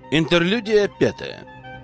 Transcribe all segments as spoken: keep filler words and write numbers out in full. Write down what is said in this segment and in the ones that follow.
Интерлюдия пятая.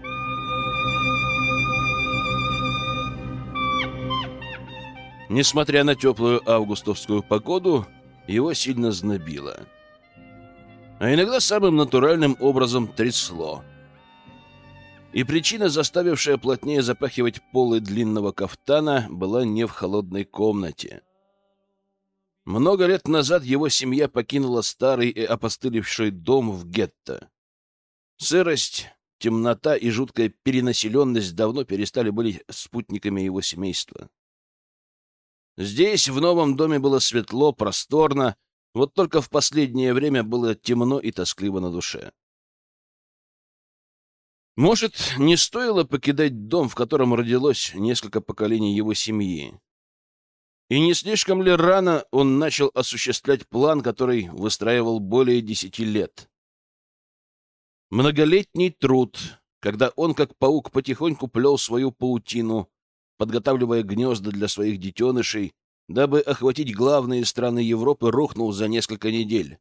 Несмотря на теплую августовскую погоду, его сильно знобило. А иногда самым натуральным образом трясло. И причина, заставившая плотнее запахивать полы длинного кафтана, была не в холодной комнате. Много лет назад его семья покинула старый и опостылевший дом в гетто. Сырость, темнота и жуткая перенаселенность давно перестали быть спутниками его семейства. Здесь, в новом доме, было светло, просторно, вот только в последнее время было темно и тоскливо на душе. Может, не стоило покидать дом, в котором родилось несколько поколений его семьи? И не слишком ли рано он начал осуществлять план, который выстраивал более десяти лет? Многолетний труд, когда он, как паук, потихоньку плел свою паутину, подготавливая гнезда для своих детенышей, дабы охватить главные страны Европы, рухнул за несколько недель.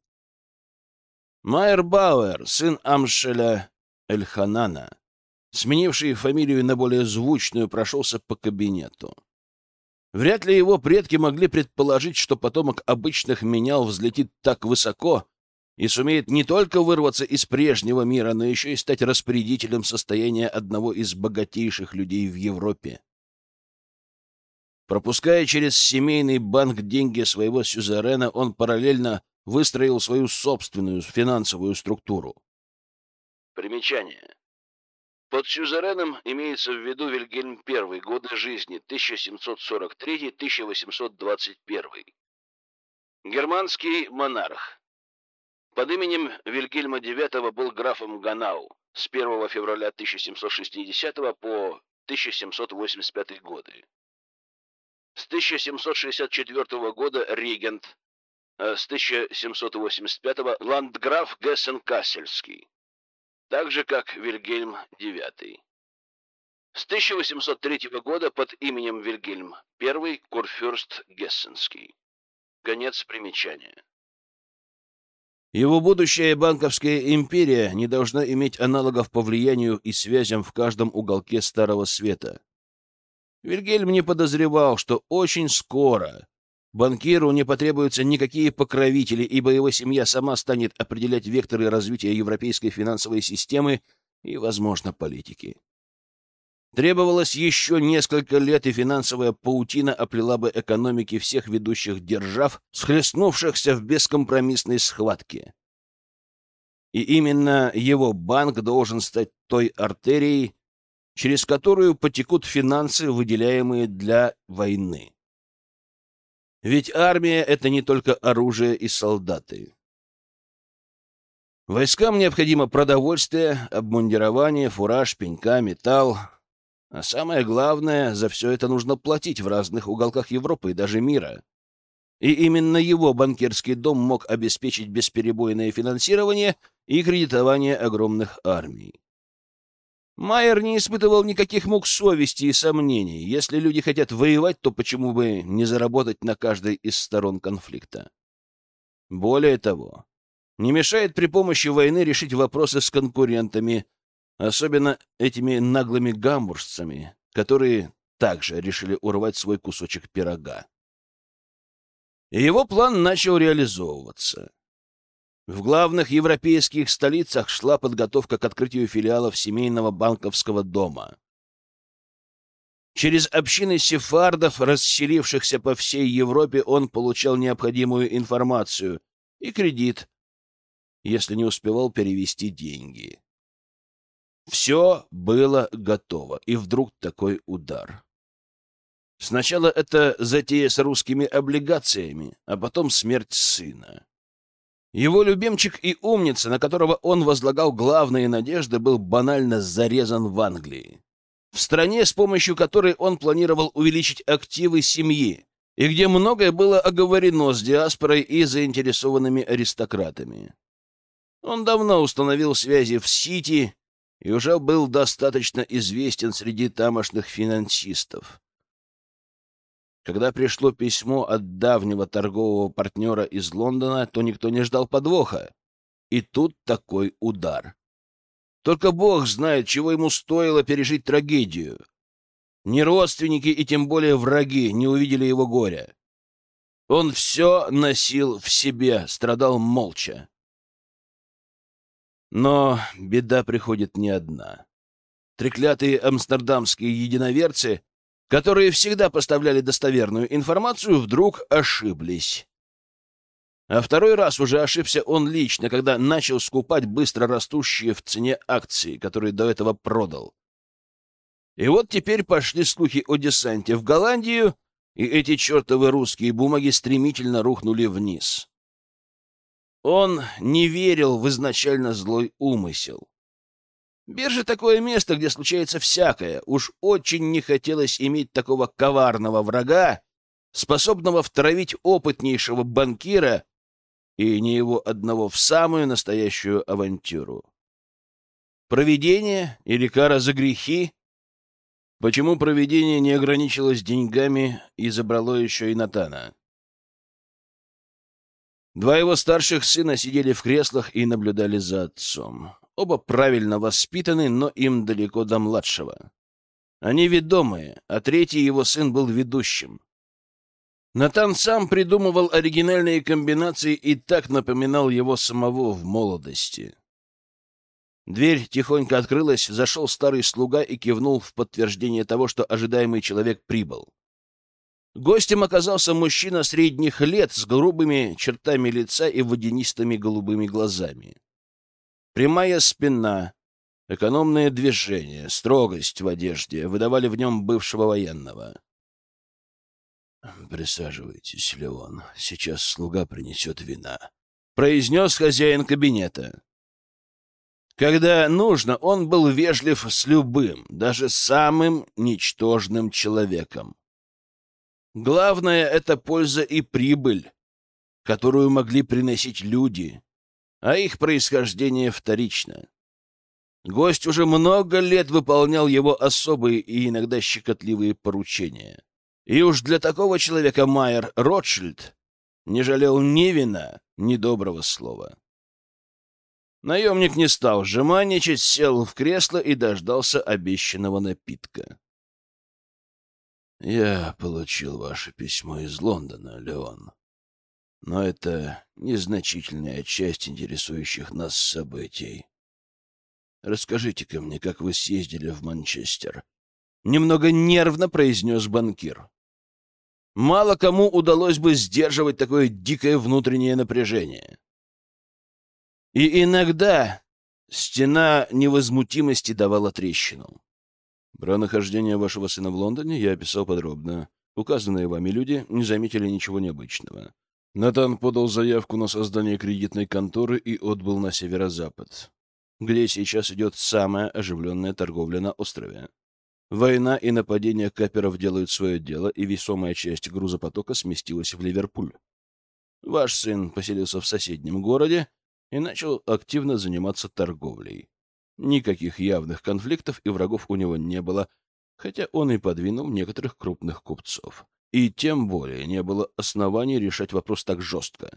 Майер Бауэр, сын Амшеля Эльханана, сменивший фамилию на более звучную, прошелся по кабинету. Вряд ли его предки могли предположить, что потомок обычных менял взлетит так высоко и сумеет не только вырваться из прежнего мира, но еще и стать распорядителем состояния одного из богатейших людей в Европе. Пропуская через семейный банк деньги своего сюзерена, он параллельно выстроил свою собственную финансовую структуру. Примечание. Под сюзереном имеется в виду Вильгельм I, годы жизни тысяча семьсот сорок третий — тысяча восемьсот двадцать первый. Германский монарх. Под именем Вильгельма девятого был графом Ганау с первого февраля тысяча семьсот шестидесятого по тысяча семьсот восемьдесят пятый годы. С тысяча семьсот шестьдесят четвертого года регент, а с тысяча семьсот восемьдесят пятого ландграф Гессен-Кассельский, так же как Вильгельм девятый. С тысяча восемьсот третьего года под именем Вильгельм I курфюрст Гессенский. Конец примечания. Его будущая банковская империя не должна иметь аналогов по влиянию и связям в каждом уголке Старого Света. Вильгельм не подозревал, что очень скоро банкиру не потребуются никакие покровители, ибо его семья сама станет определять векторы развития европейской финансовой системы и, возможно, политики. Требовалось еще несколько лет, и финансовая паутина оплела бы экономики всех ведущих держав, схлестнувшихся в бескомпромиссной схватке. И именно его банк должен стать той артерией, через которую потекут финансы, выделяемые для войны. Ведь армия — это не только оружие и солдаты. Войскам необходимо продовольствие, обмундирование, фураж, пенька, металл. А самое главное, за все это нужно платить в разных уголках Европы и даже мира. И именно его банкирский дом мог обеспечить бесперебойное финансирование и кредитование огромных армий. Майер не испытывал никаких мук совести и сомнений. Если люди хотят воевать, то почему бы не заработать на каждой из сторон конфликта? Более того, не мешает при помощи войны решить вопросы с конкурентами, особенно этими наглыми гамбуржцами, которые также решили урвать свой кусочек пирога. И его план начал реализовываться. В главных европейских столицах шла подготовка к открытию филиалов семейного банковского дома. Через общины сефардов, расселившихся по всей Европе, он получал необходимую информацию и кредит, если не успевал перевести деньги. Все было готово, и вдруг такой удар. Сначала это затея с русскими облигациями, а потом смерть сына. Его любимчик и умница, на которого он возлагал главные надежды, был банально зарезан в Англии. В стране, с помощью которой он планировал увеличить активы семьи, и где многое было оговорено с диаспорой и заинтересованными аристократами. Он давно установил связи в Сити и уже был достаточно известен среди тамошних финансистов. Когда пришло письмо от давнего торгового партнера из Лондона, то никто не ждал подвоха. И тут такой удар. Только Бог знает, чего ему стоило пережить трагедию. Ни родственники и тем более враги не увидели его горя. Он все носил в себе, страдал молча. Но беда приходит не одна. Треклятые амстердамские единоверцы, которые всегда поставляли достоверную информацию, вдруг ошиблись. А второй раз уже ошибся он лично, когда начал скупать быстро растущие в цене акции, которые до этого продал. И вот теперь пошли слухи о десанте в Голландию, и эти чертовы русские бумаги стремительно рухнули вниз. Он не верил в изначально злой умысел. Биржа — такое место, где случается всякое. Уж очень не хотелось иметь такого коварного врага, способного втравить опытнейшего банкира, и не его одного, в самую настоящую авантюру. Провидение или кара за грехи? Почему провидение не ограничилось деньгами и забрало еще и Натана? Два его старших сына сидели в креслах и наблюдали за отцом. Оба правильно воспитаны, но им далеко до младшего. Они ведомые, а третий его сын был ведущим. Натан сам придумывал оригинальные комбинации и так напоминал его самого в молодости. Дверь тихонько открылась, зашел старый слуга и кивнул в подтверждение того, что ожидаемый человек прибыл. Гостем оказался мужчина средних лет с грубыми чертами лица и водянистыми голубыми глазами. Прямая спина, экономные движения, строгость в одежде выдавали в нем бывшего военного. «Присаживайтесь, Леон, сейчас слуга принесет вина», — произнес хозяин кабинета. Когда нужно, он был вежлив с любым, даже самым ничтожным человеком. Главное — это польза и прибыль, которую могли приносить люди, а их происхождение вторично. Гость уже много лет выполнял его особые и иногда щекотливые поручения. И уж для такого человека Майер Ротшильд не жалел ни вина, ни доброго слова. Наемник не стал жеманничать, сел в кресло и дождался обещанного напитка. «Я получил ваше письмо из Лондона, Леон, но это незначительная часть интересующих нас событий. Расскажите-ка мне, как вы съездили в Манчестер?» Немного нервно произнес банкир. Мало кому удалось бы сдерживать такое дикое внутреннее напряжение. И иногда стена невозмутимости давала трещину. Про нахождение вашего сына в Лондоне я описал подробно. Указанные вами люди не заметили ничего необычного. Натан подал заявку на создание кредитной конторы и отбыл на северо-запад, где сейчас идет самая оживленная торговля на острове. Война и нападения каперов делают свое дело, и весомая часть грузопотока сместилась в Ливерпуль. Ваш сын поселился в соседнем городе и начал активно заниматься торговлей. Никаких явных конфликтов и врагов у него не было, хотя он и подвинул некоторых крупных купцов. И тем более не было оснований решать вопрос так жестко.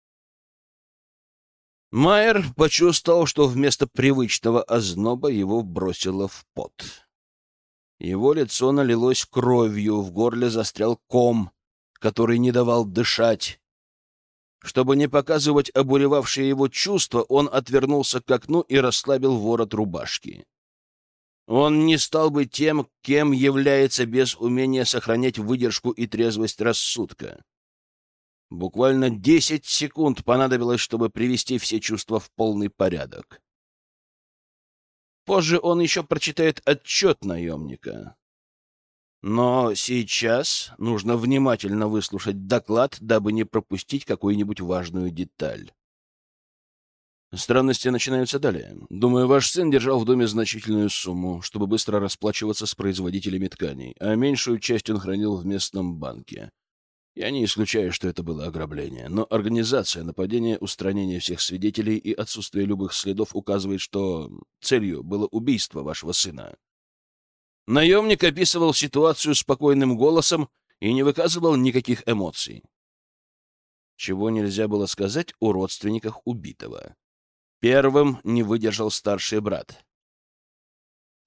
Майер почувствовал, что вместо привычного озноба его бросило в пот. Его лицо налилось кровью, в горле застрял ком, который не давал дышать. Чтобы не показывать обуревавшие его чувства, он отвернулся к окну и расслабил ворот рубашки. Он не стал бы тем, кем является без умения сохранять выдержку и трезвость рассудка. Буквально десять секунд понадобилось, чтобы привести все чувства в полный порядок. Позже он еще прочитает отчет наемника. Но сейчас нужно внимательно выслушать доклад, дабы не пропустить какую-нибудь важную деталь. Странности начинаются далее. Думаю, ваш сын держал в доме значительную сумму, чтобы быстро расплачиваться с производителями тканей, а меньшую часть он хранил в местном банке. Я не исключаю, что это было ограбление, но организация нападения, устранение всех свидетелей и отсутствие любых следов указывает, что целью было убийство вашего сына. Наемник описывал ситуацию спокойным голосом и не выказывал никаких эмоций. Чего нельзя было сказать о родственниках убитого. Первым не выдержал старший брат.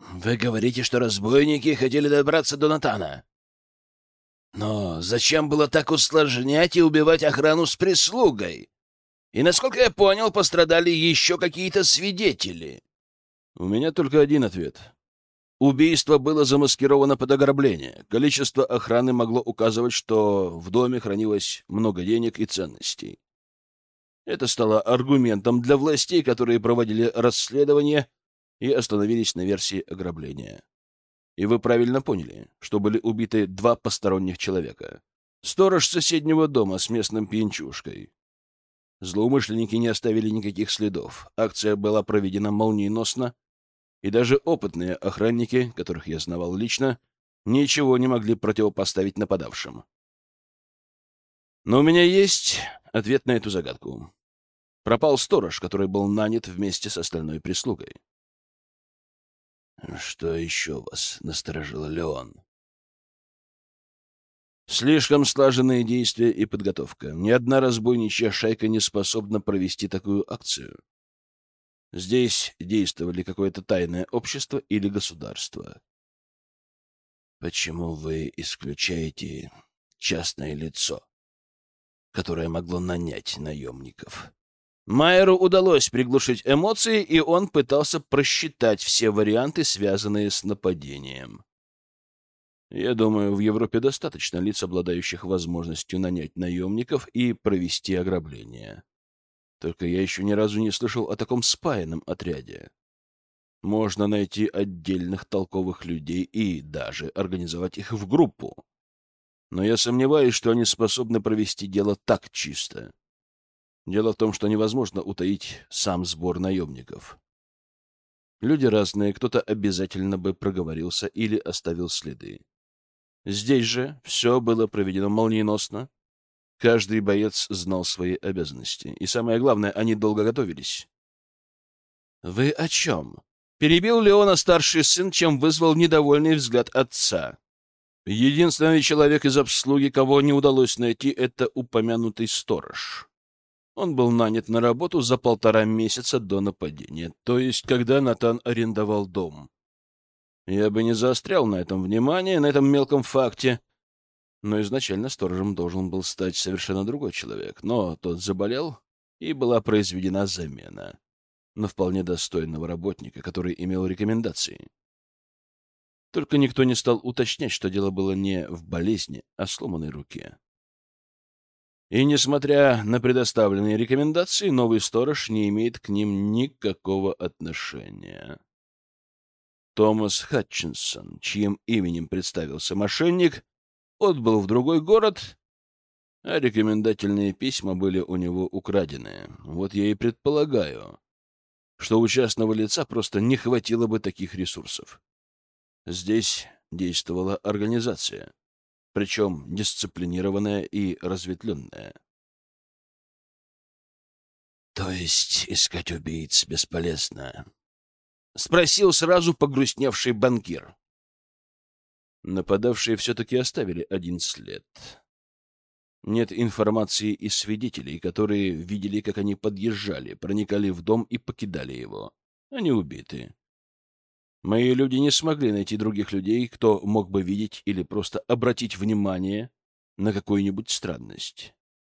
Вы говорите, что разбойники хотели добраться до Натана. Но зачем было так усложнять и убивать охрану с прислугой? И, насколько я понял, пострадали еще какие-то свидетели. У меня только один ответ. Убийство было замаскировано под ограбление. Количество охраны могло указывать, что в доме хранилось много денег и ценностей. Это стало аргументом для властей, которые проводили расследование и остановились на версии ограбления. И вы правильно поняли, что были убиты два посторонних человека. Сторож соседнего дома с местным пьянчушкой. Злоумышленники не оставили никаких следов. Акция была проведена молниеносно, и даже опытные охранники, которых я знавал лично, ничего не могли противопоставить нападавшим. Но у меня есть ответ на эту загадку. Пропал сторож, который был нанят вместе с остальной прислугой. Что еще вас насторожило, Леон? Слишком слаженные действия и подготовка. Ни одна разбойничья шайка не способна провести такую акцию. Здесь действовали какое-то тайное общество или государство. Почему вы исключаете частное лицо, которое могло нанять наемников? Майеру удалось приглушить эмоции, и он пытался просчитать все варианты, связанные с нападением. Я думаю, в Европе достаточно лиц, обладающих возможностью нанять наемников и провести ограбление. Только я еще ни разу не слышал о таком спаянном отряде. Можно найти отдельных толковых людей и даже организовать их в группу. Но я сомневаюсь, что они способны провести дело так чисто. Дело в том, что невозможно утаить сам сбор наемников. Люди разные, кто-то обязательно бы проговорился или оставил следы. Здесь же все было проведено молниеносно. Каждый боец знал свои обязанности. И самое главное, они долго готовились. «Вы о чем?» — перебил Леона старший сын, чем вызвал недовольный взгляд отца. Единственный человек из обслуги, кого не удалось найти, — это упомянутый сторож. Он был нанят на работу за полтора месяца до нападения, то есть когда Натан арендовал дом. Я бы не заострял на этом внимание, на этом мелком факте, но изначально сторожем должен был стать совершенно другой человек. Но тот заболел, и была произведена замена на вполне достойного работника, который имел рекомендации. Только никто не стал уточнять, что дело было не в болезни, а в сломанной руке. И, несмотря на предоставленные рекомендации, новый сторож не имеет к ним никакого отношения. Томас Хатчинсон, чьим именем представился мошенник, отбыл в другой город, а рекомендательные письма были у него украдены. Вот я и предполагаю, что у частного лица просто не хватило бы таких ресурсов. Здесь действовала организация, причем дисциплинированная и разветвленная. — То есть искать убийц бесполезно? — спросил сразу погрустневший банкир. Нападавшие все-таки оставили один след. Нет информации из свидетелей, которые видели, как они подъезжали, проникали в дом и покидали его. Они убиты. Мои люди не смогли найти других людей, кто мог бы видеть или просто обратить внимание на какую-нибудь странность.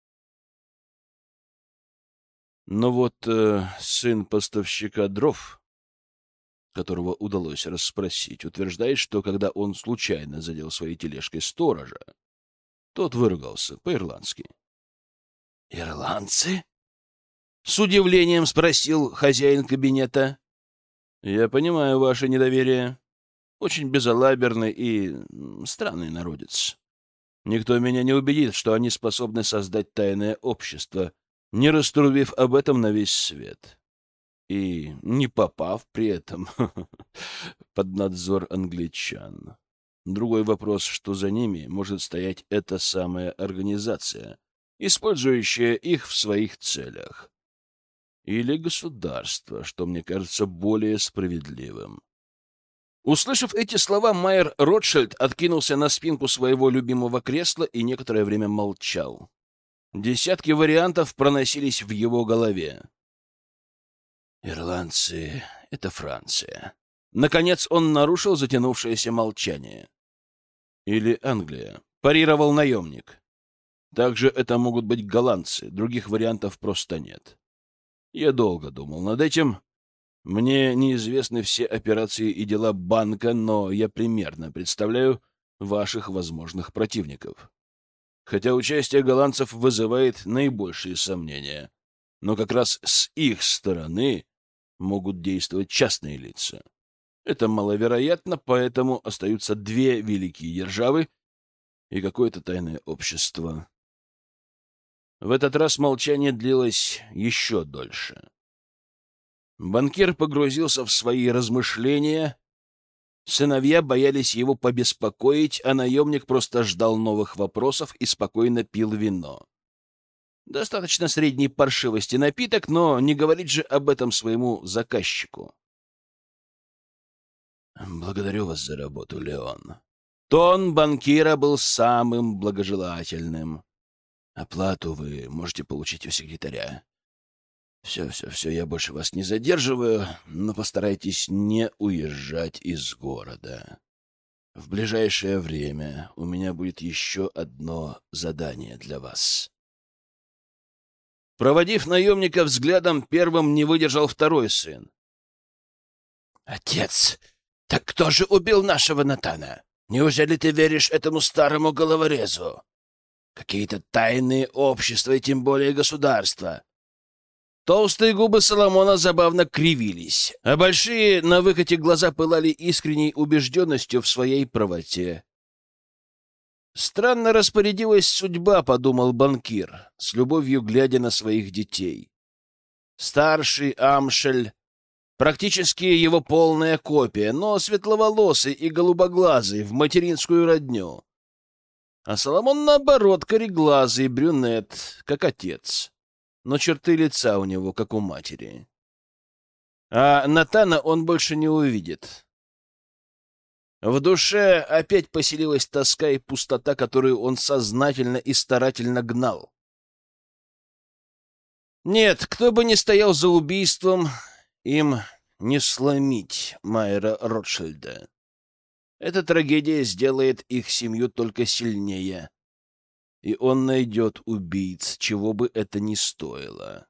Но вот э, сын поставщика дров, которого удалось расспросить, утверждает, что когда он случайно задел своей тележкой сторожа, тот выругался по-ирландски. «Ирландцы?» — с удивлением спросил хозяин кабинета. «Я понимаю ваше недоверие. Очень безалаберный и странный народец. Никто меня не убедит, что они способны создать тайное общество, не раструбив об этом на весь свет. И не попав при этом под надзор англичан. Другой вопрос, что за ними может стоять эта самая организация, использующая их в своих целях. Или государство, что мне кажется более справедливым. Услышав эти слова, Майер Ротшильд откинулся на спинку своего любимого кресла и некоторое время молчал. Десятки вариантов проносились в его голове. «Ирландцы — это Франция», Наконец он нарушил затянувшееся молчание. «Или Англия», — парировал наемник. «Также это могут быть голландцы, других вариантов просто нет. Я долго думал над этим. Мне неизвестны все операции и дела банка, но я примерно представляю ваших возможных противников. Хотя участие голландцев вызывает наибольшие сомнения, но как раз с их стороны могут действовать частные лица. Это маловероятно, поэтому остаются две великие державы и какое-то тайное общество». В этот раз молчание длилось еще дольше. Банкир погрузился в свои размышления. Сыновья боялись его побеспокоить, а наемник просто ждал новых вопросов и спокойно пил вино. Достаточно средней паршивости напиток, но не говорить же об этом своему заказчику. «Благодарю вас за работу, Леон». Тон банкира был самым благожелательным. «Оплату вы можете получить у секретаря. Все, все, все, я больше вас не задерживаю, но постарайтесь не уезжать из города. В ближайшее время у меня будет еще одно задание для вас». Проводив наемника взглядом, первым не выдержал второй сын. «Отец, так кто же убил нашего Натана? Неужели ты веришь этому старому головорезу? Какие-то тайные общества и тем более государства». Толстые губы Соломона забавно кривились, а большие на выкате глаза пылали искренней убежденностью в своей правоте. «Странно распорядилась судьба», — подумал банкир, с любовью глядя на своих детей. Старший Амшель, практически его полная копия, но светловолосый и голубоглазый в материнскую родню. А Соломон, наоборот, кореглазый брюнет, как отец, но черты лица у него, как у матери. А Натана он больше не увидит. В душе опять поселилась тоска и пустота, которую он сознательно и старательно гнал. Нет, кто бы ни стоял за убийством, им не сломить Майера Ротшильда. Эта трагедия сделает их семью только сильнее. И он найдет убийц, чего бы это ни стоило.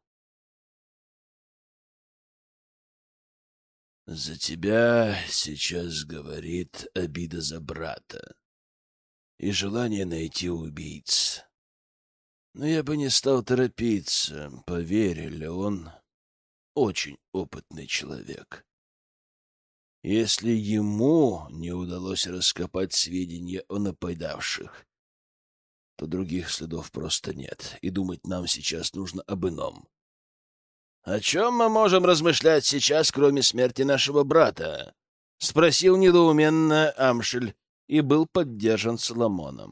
«За тебя сейчас говорит обида за брата и желание найти убийц. Но я бы не стал торопиться, поверь, Леон очень опытный человек. Если ему не удалось раскопать сведения о нападавших, то других следов просто нет, и думать нам сейчас нужно об ином. «О чем мы можем размышлять сейчас, кроме смерти нашего брата?» — спросил недоуменно Амшель и был поддержан Соломоном.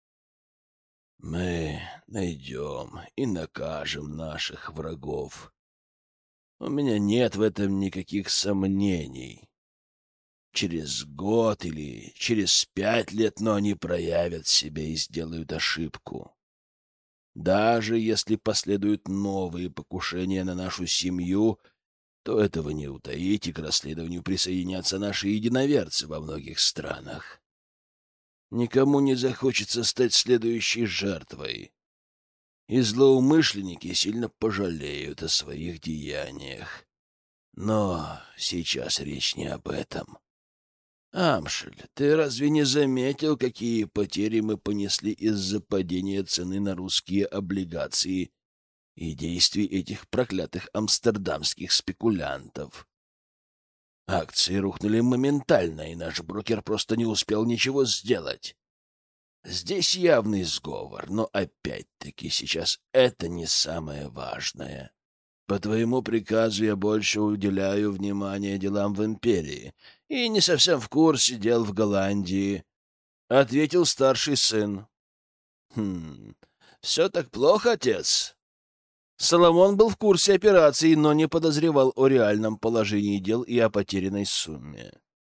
«Мы найдем и накажем наших врагов. У меня нет в этом никаких сомнений. Через год или через пять лет, но они проявят себя и сделают ошибку. Даже если последуют новые покушения на нашу семью, то этого не утаить, и к расследованию присоединятся наши единоверцы во многих странах. Никому не захочется стать следующей жертвой, и злоумышленники сильно пожалеют о своих деяниях. Но сейчас речь не об этом. Амшель, ты разве не заметил, какие потери мы понесли из-за падения цены на русские облигации и действий этих проклятых амстердамских спекулянтов? Акции рухнули моментально, и наш брокер просто не успел ничего сделать. Здесь явный сговор, но опять-таки сейчас это не самое важное. По твоему приказу я больше уделяю внимание делам в империи и не совсем в курсе дел в Голландии, — ответил старший сын. — Хм, все так плохо, отец? Соломон был в курсе операции, но не подозревал о реальном положении дел и о потерянной сумме.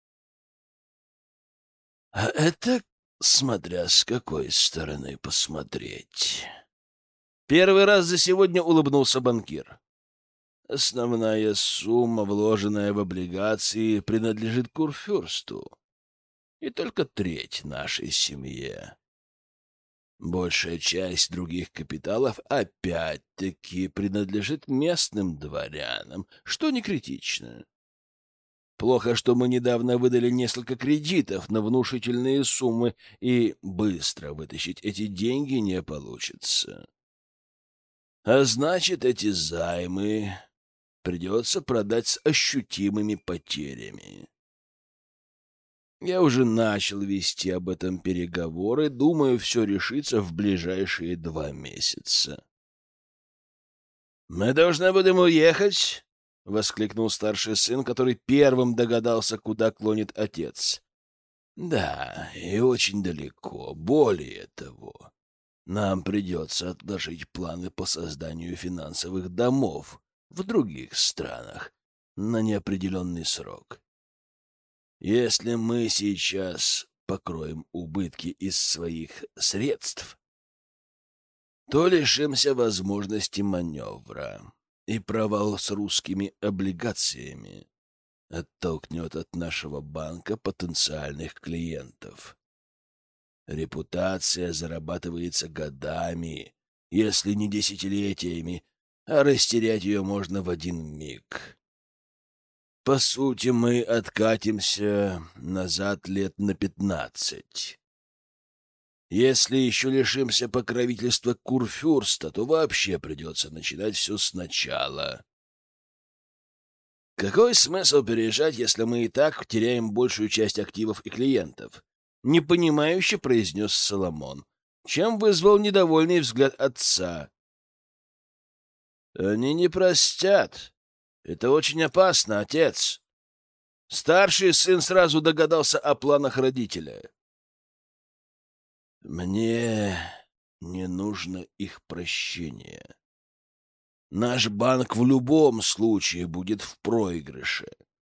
— А это смотря с какой стороны посмотреть. Первый раз за сегодня улыбнулся банкир. Основная сумма, вложенная в облигации, принадлежит Курфюрсту, и только треть нашей семье. Большая часть других капиталов опять-таки принадлежит местным дворянам, что не критично. Плохо, что мы недавно выдали несколько кредитов на внушительные суммы, и быстро вытащить эти деньги не получится. А значит, эти займы придется продать с ощутимыми потерями. Я уже начал вести об этом переговоры, думаю, все решится в ближайшие два месяца. «Мы должны будем уехать!» — воскликнул старший сын, который первым догадался, куда клонит отец. «Да, и очень далеко. Более того, нам придется отложить планы по созданию финансовых домов в других странах на неопределенный срок. Если мы сейчас покроем убытки из своих средств, то лишимся возможности маневра, и провал с русскими облигациями оттолкнет от нашего банка потенциальных клиентов. Репутация зарабатывается годами, если не десятилетиями, а растерять ее можно в один миг. По сути, мы откатимся назад лет на пятнадцать. Если еще лишимся покровительства Курфюрста, то вообще придется начинать все сначала. Какой смысл переезжать, если мы и так теряем большую часть активов и клиентов? Непонимающе произнес Соломон, чем вызвал недовольный взгляд отца. Они не простят. Это очень опасно, отец. Старший сын сразу догадался о планах родителя. Мне не нужно их прощение. Наш банк в любом случае будет в проигрыше.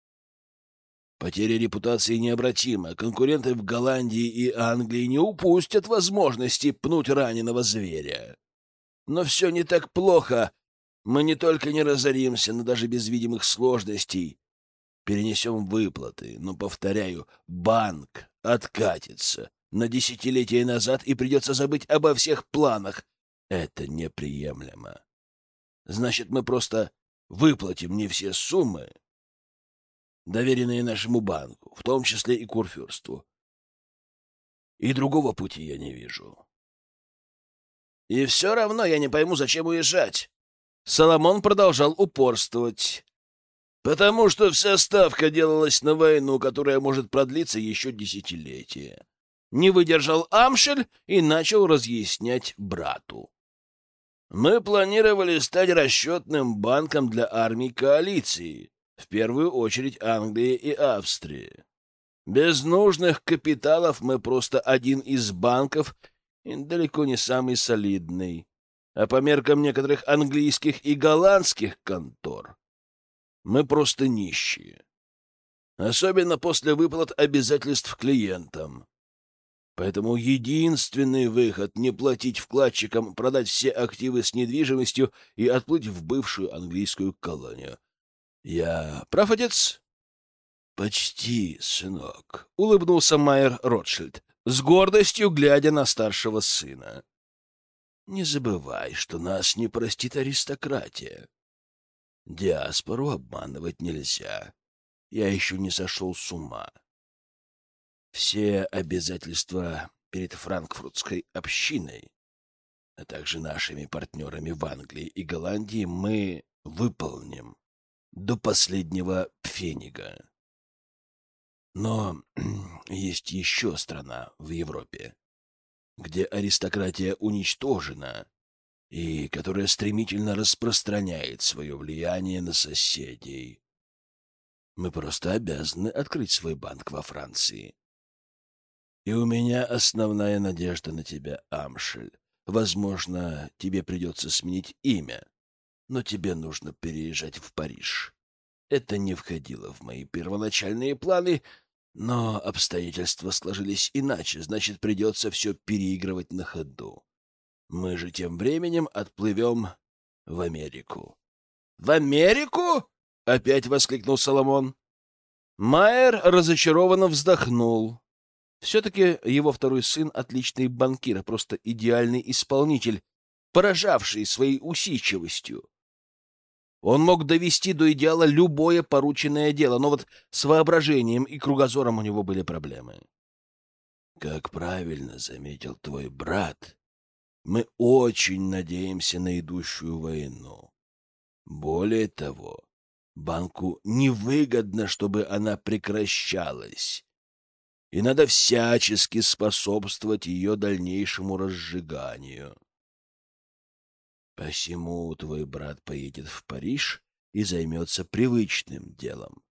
Потеря репутации необратима. Конкуренты в Голландии и Англии не упустят возможности пнуть раненого зверя. Но все не так плохо. Мы не только не разоримся, но даже без видимых сложностей перенесем выплаты. Но, повторяю, банк откатится на десятилетия назад, и придется забыть обо всех планах. Это неприемлемо. Значит, мы просто выплатим не все суммы, доверенные нашему банку, в том числе и Курфюрсту. И другого пути я не вижу. И все равно я не пойму, зачем уезжать. Соломон продолжал упорствовать. Потому что вся ставка делалась на войну, которая может продлиться еще десятилетия. Не выдержал Амшель и начал разъяснять брату. Мы планировали стать расчетным банком для армий коалиции, в первую очередь Англии и Австрии. Без нужных капиталов мы просто один из банков, и далеко не самый солидный. А по меркам некоторых английских и голландских контор мы просто нищие. Особенно после выплат обязательств клиентам. Поэтому единственный выход — не платить вкладчикам, продать все активы с недвижимостью и отплыть в бывшую английскую колонию. Я прав, отец? — Почти, сынок, — улыбнулся Майер Ротшильд, с гордостью глядя на старшего сына. — Не забывай, что нас не простит аристократия. Диаспору обманывать нельзя. Я еще не сошел с ума. Все обязательства перед франкфуртской общиной, а также нашими партнерами в Англии и Голландии мы выполним до последнего пфенига. Но есть еще страна в Европе, где аристократия уничтожена и которая стремительно распространяет свое влияние на соседей. Мы просто обязаны открыть свой банк во Франции. И у меня основная надежда на тебя, Амшель. Возможно, тебе придется сменить имя, но тебе нужно переезжать в Париж. Это не входило в мои первоначальные планы, но обстоятельства сложились иначе, значит, придется все переигрывать на ходу. Мы же тем временем отплывем в Америку. В Америку? — опять воскликнул Соломон. Майер разочарованно вздохнул. Все-таки его второй сын — отличный банкир, просто идеальный исполнитель, поражавший своей усидчивостью. Он мог довести до идеала любое порученное дело, но вот с воображением и кругозором у него были проблемы. Как правильно заметил твой брат, мы очень надеемся на идущую войну. Более того, банку невыгодно, чтобы она прекращалась, и надо всячески способствовать ее дальнейшему разжиганию. Посему твой брат поедет в Париж и займется привычным делом.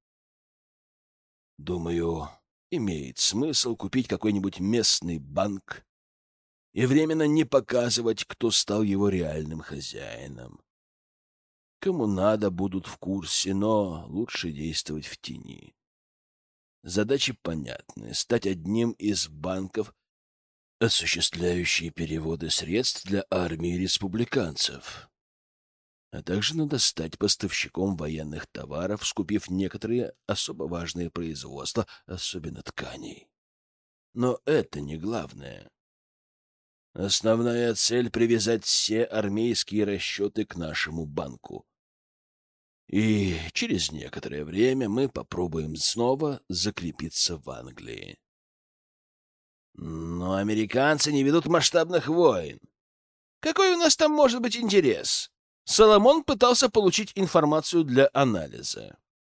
Думаю, имеет смысл купить какой-нибудь местный банк и временно не показывать, кто стал его реальным хозяином. Кому надо, будут в курсе, но лучше действовать в тени. Задачи понятны — стать одним из банков, осуществляющие переводы средств для армии республиканцев. А также надо стать поставщиком военных товаров, скупив некоторые особо важные производства, особенно тканей. Но это не главное. Основная цель — привязать все армейские расчеты к нашему банку. И через некоторое время мы попробуем снова закрепиться в Англии. Но американцы не ведут масштабных войн. Какой у нас там может быть интерес? Соломон пытался получить информацию для анализа.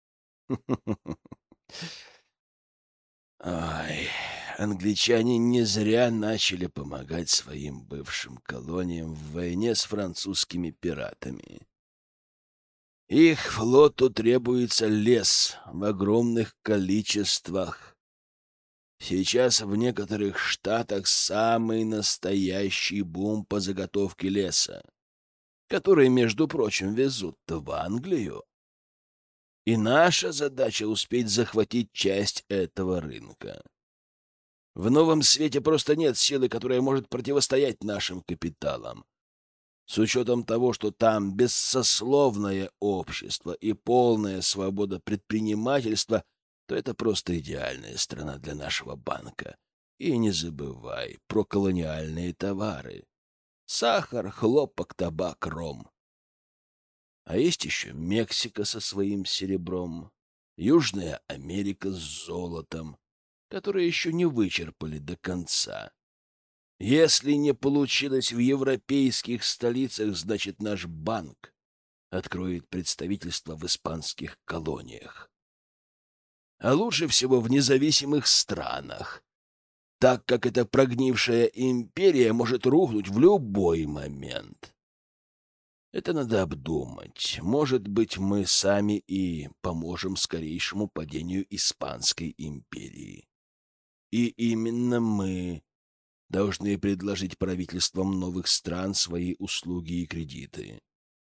Ай, англичане не зря начали помогать своим бывшим колониям в войне с французскими пиратами. Их флоту требуется лес в огромных количествах. Сейчас в некоторых штатах самый настоящий бум по заготовке леса, который, между прочим, везут-то в Англию. И наша задача — успеть захватить часть этого рынка. В новом свете просто нет силы, которая может противостоять нашим капиталам. С учетом того, что там бессословное общество и полная свобода предпринимательства, то это просто идеальная страна для нашего банка. И не забывай про колониальные товары. Сахар, хлопок, табак, ром. А есть еще Мексика со своим серебром, Южная Америка с золотом, которые еще не вычерпали до конца. Если не получилось в европейских столицах, значит, наш банк откроет представительство в испанских колониях. А лучше всего в независимых странах, так как эта прогнившая империя может рухнуть в любой момент. Это надо обдумать. Может быть, мы сами и поможем скорейшему падению Испанской империи. И именно мы должны предложить правительствам новых стран свои услуги и кредиты.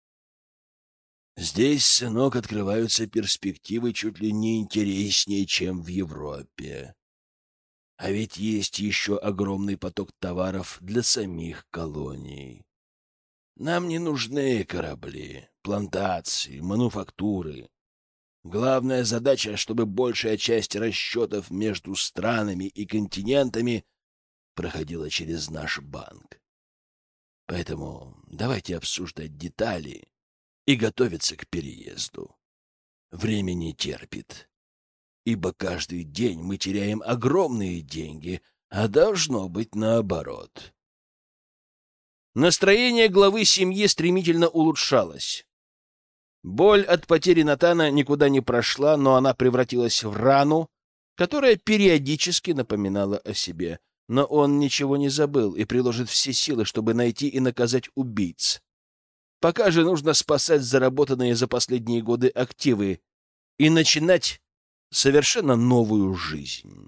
Здесь, сынок, открываются перспективы чуть ли не интереснее, чем в Европе. А ведь есть еще огромный поток товаров для самих колоний. Нам не нужны корабли, плантации, мануфактуры. Главная задача, чтобы большая часть расчетов между странами и континентами проходила через наш банк. Поэтому давайте обсуждать детали и готовиться к переезду. Время не терпит, ибо каждый день мы теряем огромные деньги, а должно быть наоборот. Настроение главы семьи стремительно улучшалось. Боль от потери Натана никуда не прошла, но она превратилась в рану, которая периодически напоминала о себе. Но он ничего не забыл и приложит все силы, чтобы найти и наказать убийц. Пока же нужно спасать заработанные за последние годы активы и начинать совершенно новую жизнь.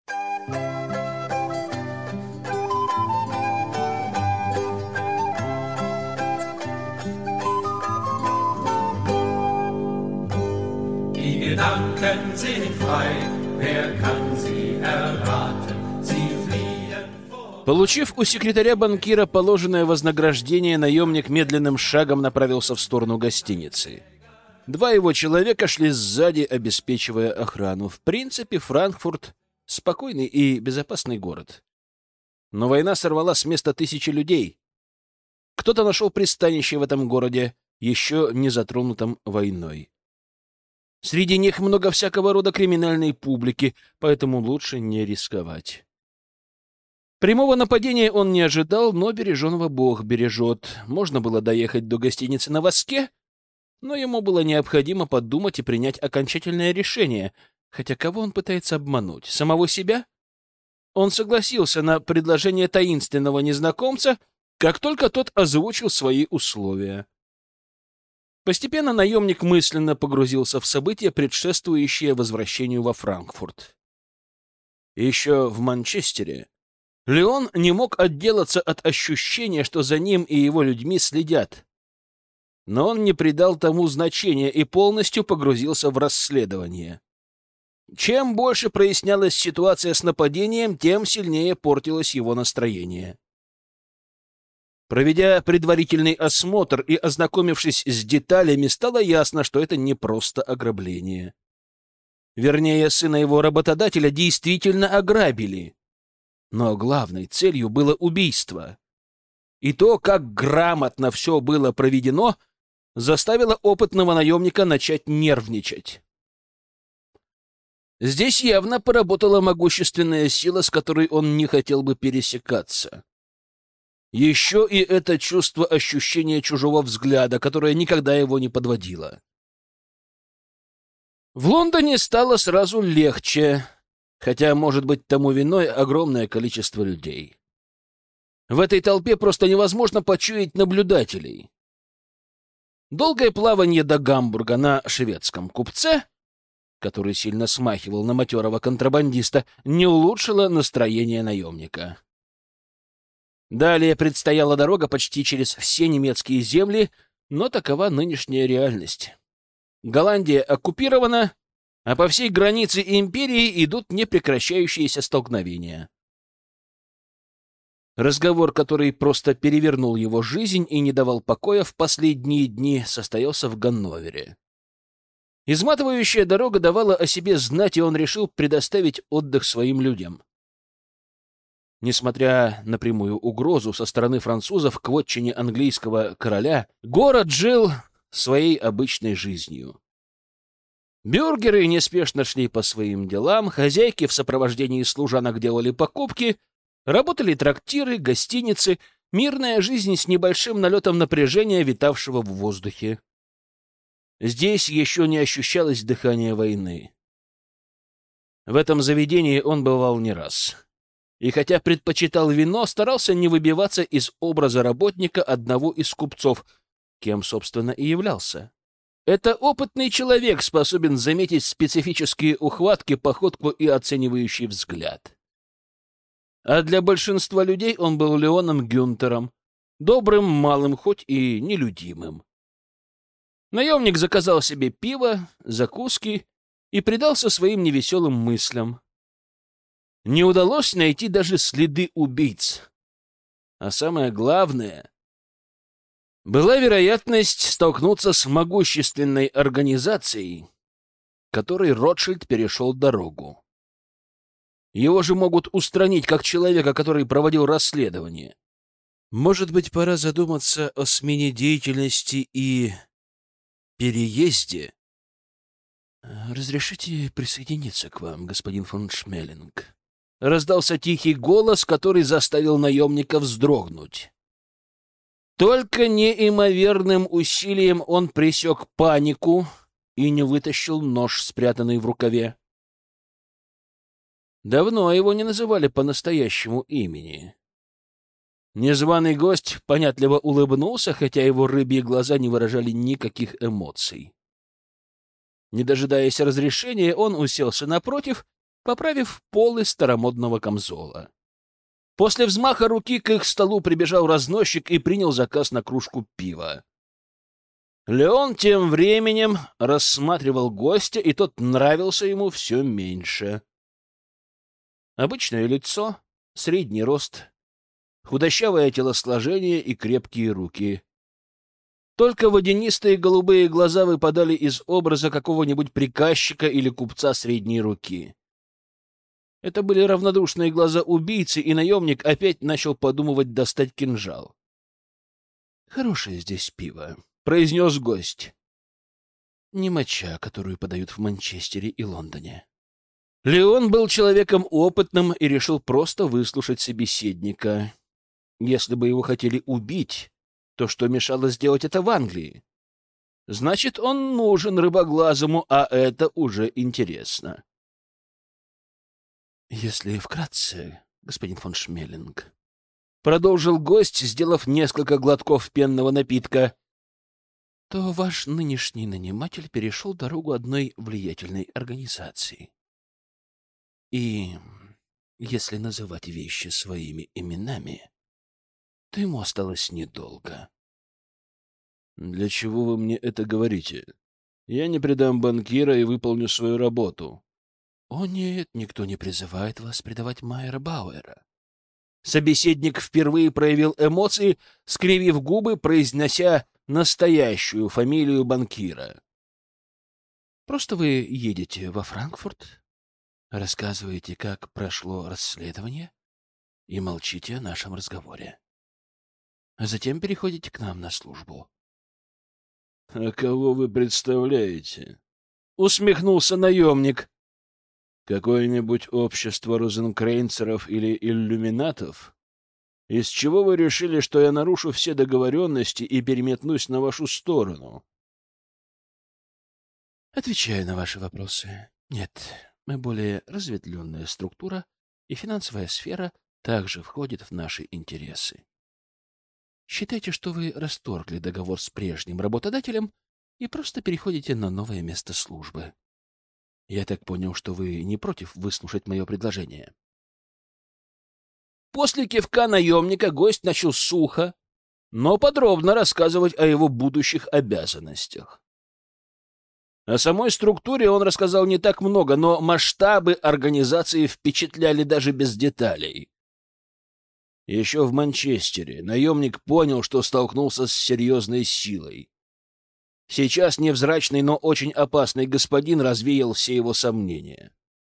Die Gedanken sind frei, wer kann sie erraten? Получив у секретаря банкира положенное вознаграждение, наемник медленным шагом направился в сторону гостиницы. Два его человека шли сзади, обеспечивая охрану. В принципе, Франкфурт — спокойный и безопасный город. Но война сорвала с места тысячи людей. Кто-то нашел пристанище в этом городе, еще не затронутом войной. Среди них много всякого рода криминальной публики, поэтому лучше не рисковать. Прямого нападения он не ожидал, но береженого Бог бережет. Можно было доехать до гостиницы на Воске, но ему было необходимо подумать и принять окончательное решение. Хотя кого он пытается обмануть? Самого себя? Он согласился на предложение таинственного незнакомца, как только тот озвучил свои условия. Постепенно наемник мысленно погрузился в события, предшествующие возвращению во Франкфурт. Еще в Манчестере Леон не мог отделаться от ощущения, что за ним и его людьми следят. Но он не придал тому значения и полностью погрузился в расследование. Чем больше прояснялась ситуация с нападением, тем сильнее портилось его настроение. Проведя предварительный осмотр и ознакомившись с деталями, стало ясно, что это не просто ограбление. Вернее, сына его работодателя действительно ограбили. Но главной целью было убийство. И то, как грамотно все было проведено, заставило опытного наемника начать нервничать. Здесь явно поработала могущественная сила, с которой он не хотел бы пересекаться. Еще и это чувство ощущения чужого взгляда, которое никогда его не подводило. В Лондоне стало сразу легче, хотя, может быть, тому виной огромное количество людей. В этой толпе просто невозможно почуять наблюдателей. Долгое плавание до Гамбурга на шведском купце, который сильно смахивал на матерого контрабандиста, не улучшило настроение наемника. Далее предстояла дорога почти через все немецкие земли, но такова нынешняя реальность. Голландия оккупирована, а по всей границе империи идут непрекращающиеся столкновения. Разговор, который просто перевернул его жизнь и не давал покоя в последние дни, состоялся в Ганновере. Изматывающая дорога давала о себе знать, и он решил предоставить отдых своим людям. Несмотря на прямую угрозу со стороны французов к вотчине английского короля, город жил своей обычной жизнью. Бюргеры неспешно шли по своим делам, хозяйки в сопровождении служанок делали покупки, работали трактиры, гостиницы, мирная жизнь с небольшим налетом напряжения, витавшего в воздухе. Здесь еще не ощущалось дыхание войны. В этом заведении он бывал не раз. И хотя предпочитал вино, старался не выбиваться из образа работника одного из купцов, кем, собственно, и являлся. Это опытный человек способен заметить специфические ухватки, походку и оценивающий взгляд. А для большинства людей он был Леоном Гюнтером, добрым малым, хоть и нелюдимым. Наемник заказал себе пиво, закуски и предался своим невеселым мыслям. Не удалось найти даже следы убийц. А самое главное, была вероятность столкнуться с могущественной организацией, которой Ротшильд перешел дорогу. Его же могут устранить как человека, который проводил расследование. Может быть, пора задуматься о смене деятельности и переезде? «Разрешите присоединиться к вам, господин фон Шмелинг?» Раздался тихий голос, который заставил наемника вздрогнуть. Только неимоверным усилием он пресек панику и не вытащил нож, спрятанный в рукаве. Давно его не называли по настоящему имени. Незваный гость понятливо улыбнулся, хотя его рыбьи глаза не выражали никаких эмоций. Не дожидаясь разрешения, он уселся напротив, поправив полы старомодного камзола. После взмаха руки к их столу прибежал разносчик и принял заказ на кружку пива. Леон тем временем рассматривал гостя, и тот нравился ему все меньше. Обычное лицо, средний рост, худощавое телосложение и крепкие руки. Только водянистые голубые глаза выпадали из образа какого-нибудь приказчика или купца средней руки. Это были равнодушные глаза убийцы, и наемник опять начал подумывать достать кинжал. «Хорошее здесь пиво», — произнес гость. «Не моча, которую подают в Манчестере и Лондоне». Леон был человеком опытным и решил просто выслушать собеседника. Если бы его хотели убить, то что мешало сделать это в Англии? Значит, он нужен рыбоглазому, а это уже интересно. Если вкратце, господин фон Шмелинг, продолжил гость, сделав несколько глотков пенного напитка, то ваш нынешний наниматель перешел дорогу одной влиятельной организации. И если называть вещи своими именами, то ему осталось недолго. «Для чего вы мне это говорите? Я не предам банкира и выполню свою работу». «О нет, никто не призывает вас предавать Майера Бауэра». Собеседник впервые проявил эмоции, скривив губы, произнося настоящую фамилию банкира. «Просто вы едете во Франкфурт, рассказываете, как прошло расследование, и молчите о нашем разговоре. А затем переходите к нам на службу». «А кого вы представляете?» — усмехнулся наемник. «Какое-нибудь общество розенкрейнцеров или иллюминатов? Из чего вы решили, что я нарушу все договоренности и переметнусь на вашу сторону?» «Отвечаю на ваши вопросы. Нет, мы более разветвленная структура, и финансовая сфера также входит в наши интересы. Считайте, что вы расторгли договор с прежним работодателем и просто переходите на новое место службы. Я так понял, что вы не против выслушать мое предложение». После кивка наемника гость начал сухо, но подробно рассказывать о его будущих обязанностях. О самой структуре он рассказал не так много, но масштабы организации впечатляли даже без деталей. Еще в Манчестере наемник понял, что столкнулся с серьезной силой. Сейчас невзрачный, но очень опасный господин развеял все его сомнения.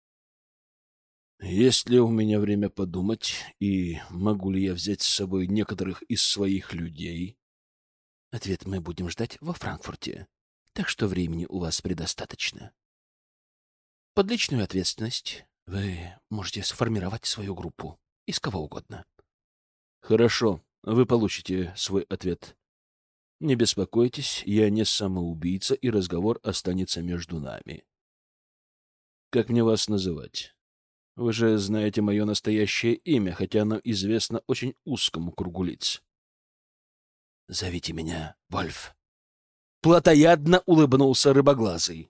«Есть ли у меня время подумать, и могу ли я взять с собой некоторых из своих людей?» Ответ мы будем ждать во Франкфурте, так что времени у вас предостаточно. Под личную ответственность вы можете сформировать свою группу из кого угодно. Хорошо, вы получите свой ответ. Не беспокойтесь, я не самоубийца, и разговор останется между нами. Как мне вас называть? Вы же знаете мое настоящее имя, хотя оно известно очень узкому кругу лиц. Зовите меня Вольф. Плотоядно улыбнулся рыбоглазый.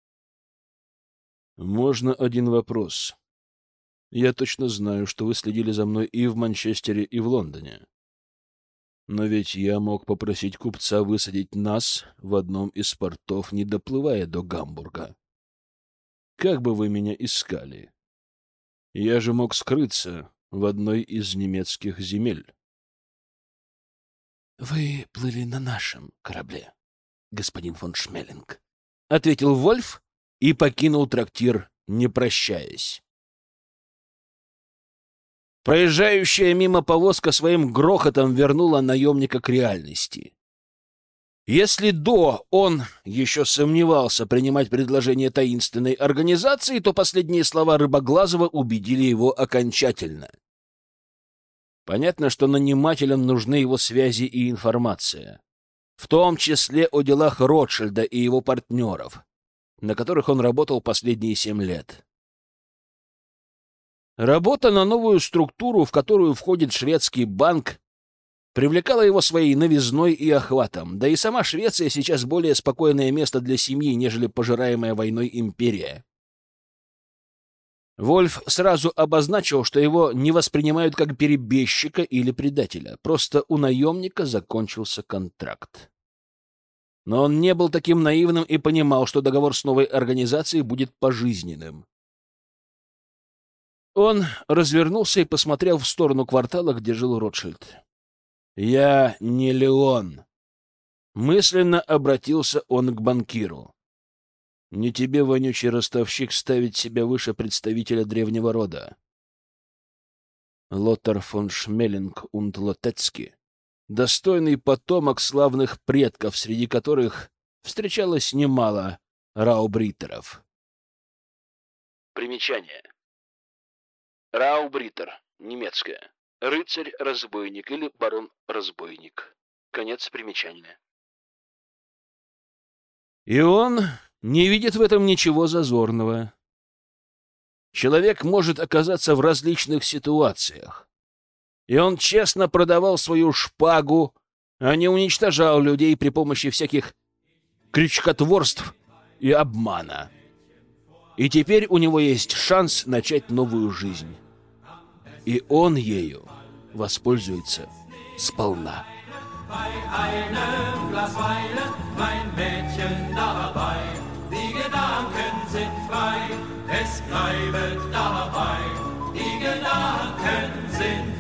Можно один вопрос? Я точно знаю, что вы следили за мной и в Манчестере, и в Лондоне. Но ведь я мог попросить купца высадить нас в одном из портов, не доплывая до Гамбурга. Как бы вы меня искали? Я же мог скрыться в одной из немецких земель. — Вы плыли на нашем корабле, господин фон Шмелинг, — ответил Вольф и покинул трактир, не прощаясь. Проезжающая мимо повозка своим грохотом вернула наемника к реальности. Если до он еще сомневался принимать предложение таинственной организации, то последние слова Рыбоглазова убедили его окончательно. Понятно, что нанимателям нужны его связи и информация, в том числе о делах Ротшильда и его партнеров, на которых он работал последние семь лет. Работа на новую структуру, в которую входит шведский банк, привлекала его своей новизной и охватом, да и сама Швеция сейчас более спокойное место для семьи, нежели пожираемая войной империя. Вольф сразу обозначил, что его не воспринимают как перебежчика или предателя, просто у наемника закончился контракт. Но он не был таким наивным и понимал, что договор с новой организацией будет пожизненным. Он развернулся и посмотрел в сторону квартала, где жил Ротшильд. «Я не Леон. Мысленно обратился он к банкиру. Не тебе, вонючий ростовщик, ставить себя выше представителя древнего рода. Лотар фон Шмелинг und Лотецки, достойный потомок славных предков, среди которых встречалось немало раубриттеров. Примечание. Раубриттер, немецкое. Рыцарь-разбойник или барон-разбойник. Конец примечания. И он не видит в этом ничего зазорного. Человек может оказаться в различных ситуациях. И он честно продавал свою шпагу, а не уничтожал людей при помощи всяких крючкотворств и обмана. И теперь у него есть шанс начать новую жизнь. И он ею воспользуется сполна. Bei einem Glas Wein, mein Mädchen dabei, die Gedanken sind frei, es bleibt dabei, die Gedanken sind